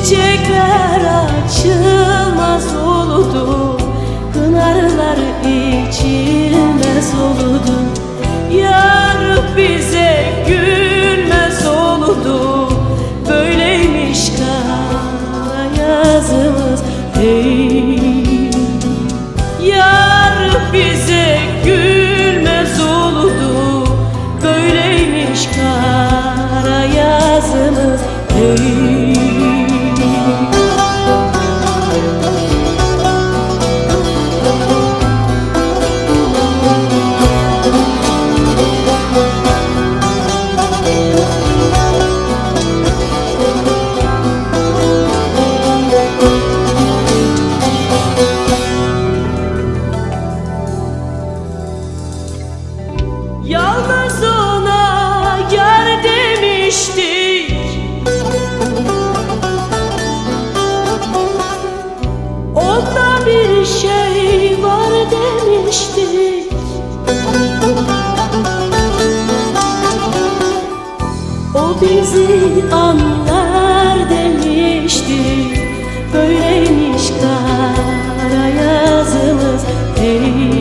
Çiçekler açılmaz oludu, pınarlar içilmez oludu. Yar bize gülmez oludu, böyleymiş kara yazımız hey. Yar bize gülmez oludu, böyleymiş kara yazımız hey. Yalnız ona yar demiştik, onda bir şey var demiştik. O bizi anlar demiştik, böyleymiş kara yazımız hey.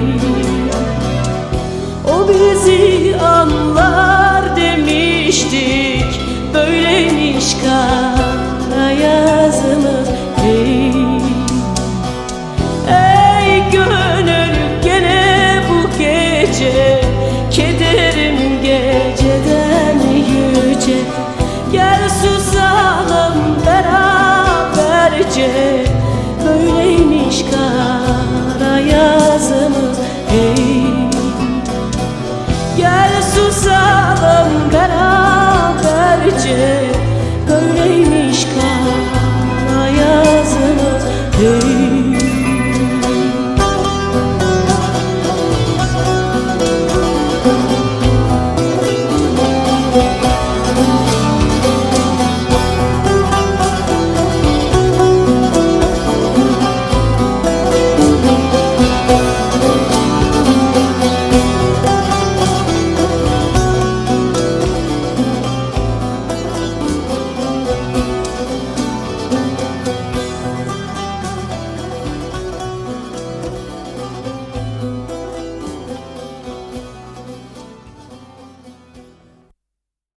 O bizi anlar demiştik, böyleymiş kara